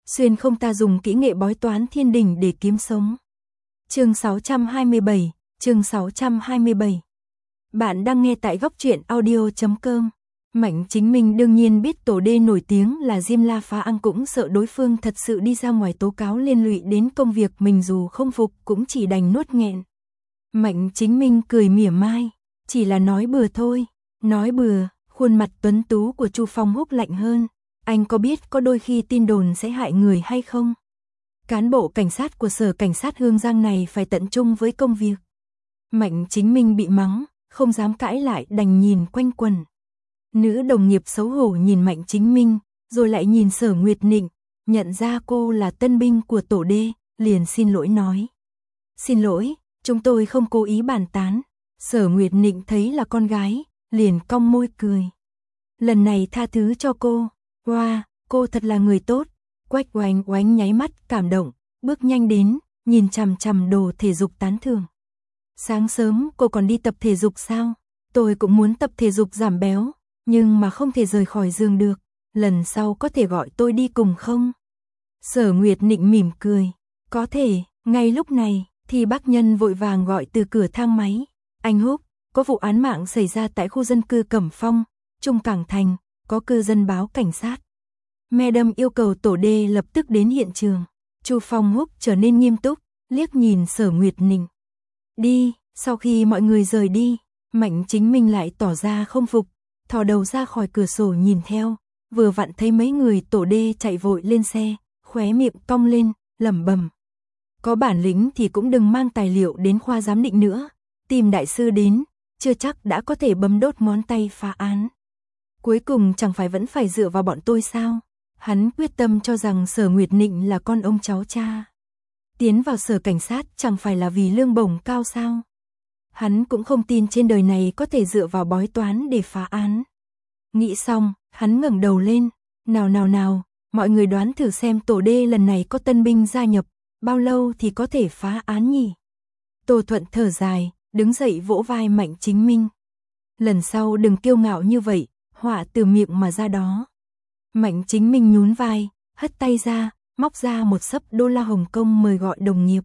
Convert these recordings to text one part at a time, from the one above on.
xuyên không ta dùng kỹ nghệ bói toán thiên đình để kiếm sống. Chương 627, chương 627. Bạn đang nghe tại góc truyện audio.com. Mạnh Chính Minh đương nhiên biết Tổ Đê nổi tiếng là Diêm La Phá Ang, cũng sợ đối phương thật sự đi ra ngoài tố cáo liên lụy đến công việc mình, dù không phục cũng chỉ đành nuốt nghẹn. Mạnh Chính Minh cười mỉa mai, chỉ là nói bừa thôi. Nói bừa. Khuôn mặt tuấn tú của Chu Phong Húc lạnh hơn. Anh có biết có đôi khi tin đồn sẽ hại người hay không? Cán bộ cảnh sát của sở cảnh sát Hương Giang này phải tận trung với công việc. Mạnh Chính Minh bị mắng, không dám cãi lại, đành nhìn quanh quẩn. Nữ đồng nghiệp xấu hổ nhìn Mạnh Chính Minh, rồi lại nhìn Sở Nguyệt Nịnh, nhận ra cô là tân binh của Tổ Đê, liền xin lỗi nói. Xin lỗi, chúng tôi không cố ý bàn tán. Sở Nguyệt Nịnh thấy là con gái, liền cong môi cười. Lần này tha thứ cho cô. Wow, cô thật là người tốt. Quách Oánh Oánh nháy mắt cảm động, bước nhanh đến, nhìn chằm chằm đồ thể dục tán thưởng. Sáng sớm cô còn đi tập thể dục sao? Tôi cũng muốn tập thể dục giảm béo, nhưng mà không thể rời khỏi giường được. Lần sau có thể gọi tôi đi cùng không? Sở Nguyệt Nịnh mỉm cười. Có thể. Ngay lúc này thì bác Nhân vội vàng gọi từ cửa thang máy. Anh Húc, có vụ án mạng xảy ra tại khu dân cư Cẩm Phong, Trung Cảng Thành, có cư dân báo cảnh sát. Madam yêu cầu Tổ Đê lập tức đến hiện trường. Chu Phong Húc trở nên nghiêm túc, liếc nhìn Sở Nguyệt Nịnh. Đi. Sau khi mọi người rời đi, Mạnh Chính Minh lại tỏ ra không phục, thò đầu ra khỏi cửa sổ nhìn theo, vừa vặn thấy mấy người Tổ Đê chạy vội lên xe, khóe miệng cong lên, lẩm bẩm. Có bản lĩnh thì cũng đừng mang tài liệu đến khoa giám định nữa, tìm đại sư đến, chưa chắc đã có thể bấm đốt ngón tay phá án. Cuối cùng chẳng phải vẫn phải dựa vào bọn tôi sao? Hắn quyết tâm cho rằng Sở Nguyệt Nịnh là con ông cháu cha. Tiến vào sở cảnh sát chẳng phải là vì lương bổng cao sao? Hắn cũng không tin trên đời này có thể dựa vào bói toán để phá án. Nghĩ xong, hắn ngẩng đầu lên. Nào, mọi người đoán thử xem Tổ Đê lần này có tân binh gia nhập, bao lâu thì có thể phá án nhỉ? Tô Thuận thở dài, đứng dậy vỗ vai Mạnh Chính Minh. Lần sau đừng kiêu ngạo như vậy, họa từ miệng mà ra đó. Mạnh Chính Minh nhún vai, hất tay ra, móc ra một xấp đô la Hồng Kông mời gọi đồng nghiệp.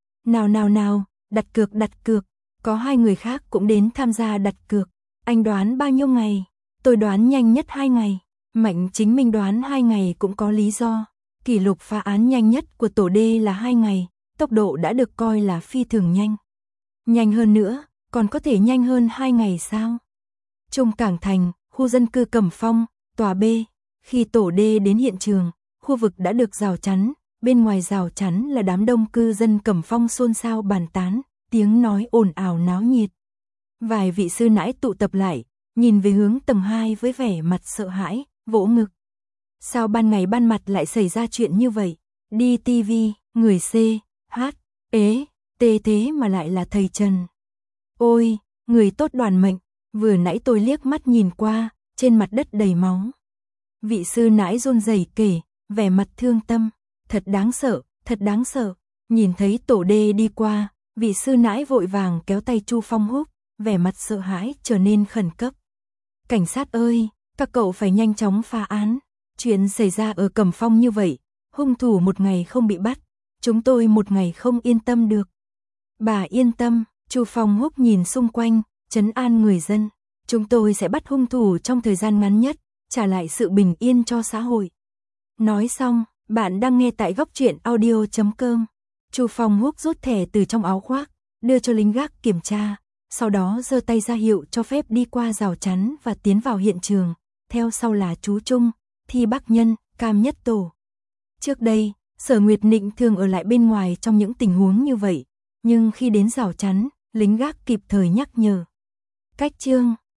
Nào, đặt cược, có 2 người khác cũng đến tham gia đặt cược. Anh đoán bao nhiêu ngày? Tôi đoán nhanh nhất 2 ngày. Mạnh Chính Minh đoán 2 ngày cũng có lý do. Kỷ lục phá án nhanh nhất của Tổ Đê là 2 ngày, tốc độ đã được coi là phi thường nhanh. Nhanh hơn nữa, còn có thể nhanh hơn 2 ngày sao? Trung Cảng Thành, khu dân cư Cẩm Phong, tòa B. Khi Tổ Đê đến hiện trường, khu vực đã được rào chắn, bên ngoài rào chắn là đám đông cư dân Cẩm Phong xôn xao bàn tán, tiếng nói ồn ào náo nhiệt. Vài vị sư nãi tụ tập lại, nhìn về hướng tầng 2 với vẻ mặt sợ hãi, vỗ ngực. Sao ban ngày ban mặt lại xảy ra chuyện như vậy? Đi TV, người C, H, ế, tê thế mà lại là thầy Trần. Ôi, người tốt đoàn mệnh, vừa nãy tôi liếc mắt nhìn qua, trên mặt đất đầy máu. Vị sư nãi run rẩy kể, vẻ mặt thương tâm, thật đáng sợ. Nhìn thấy Tổ Đê đi qua, vị sư nãi vội vàng kéo tay Chu Phong Húc, vẻ mặt sợ hãi trở nên khẩn cấp. Cảnh sát ơi, các cậu phải nhanh chóng phá án. Chuyện xảy ra ở Cẩm Phong như vậy, hung thủ một ngày không bị bắt, chúng tôi một ngày không yên tâm được. Bà yên tâm, Chu Phong Húc nhìn xung quanh, trấn an người dân. Chúng tôi sẽ bắt hung thủ trong thời gian ngắn nhất, trả lại sự bình yên cho xã hội. Nói xong, bạn đang nghe tại góc truyện audio.com. Chu Phong Húc rút thẻ từ trong áo khoác, đưa cho lính gác kiểm tra, sau đó giơ tay ra hiệu cho phép đi qua rào chắn và tiến vào hiện trường, theo sau là chú Trung, Thi Bác Nhân, Cam Nhất Tổ. Trước đây, Sở Nguyệt Nịnh thường ở lại bên ngoài trong những tình huống như vậy, nhưng khi đến rào chắn, lính gác kịp thời nhắc nhở. Cách chương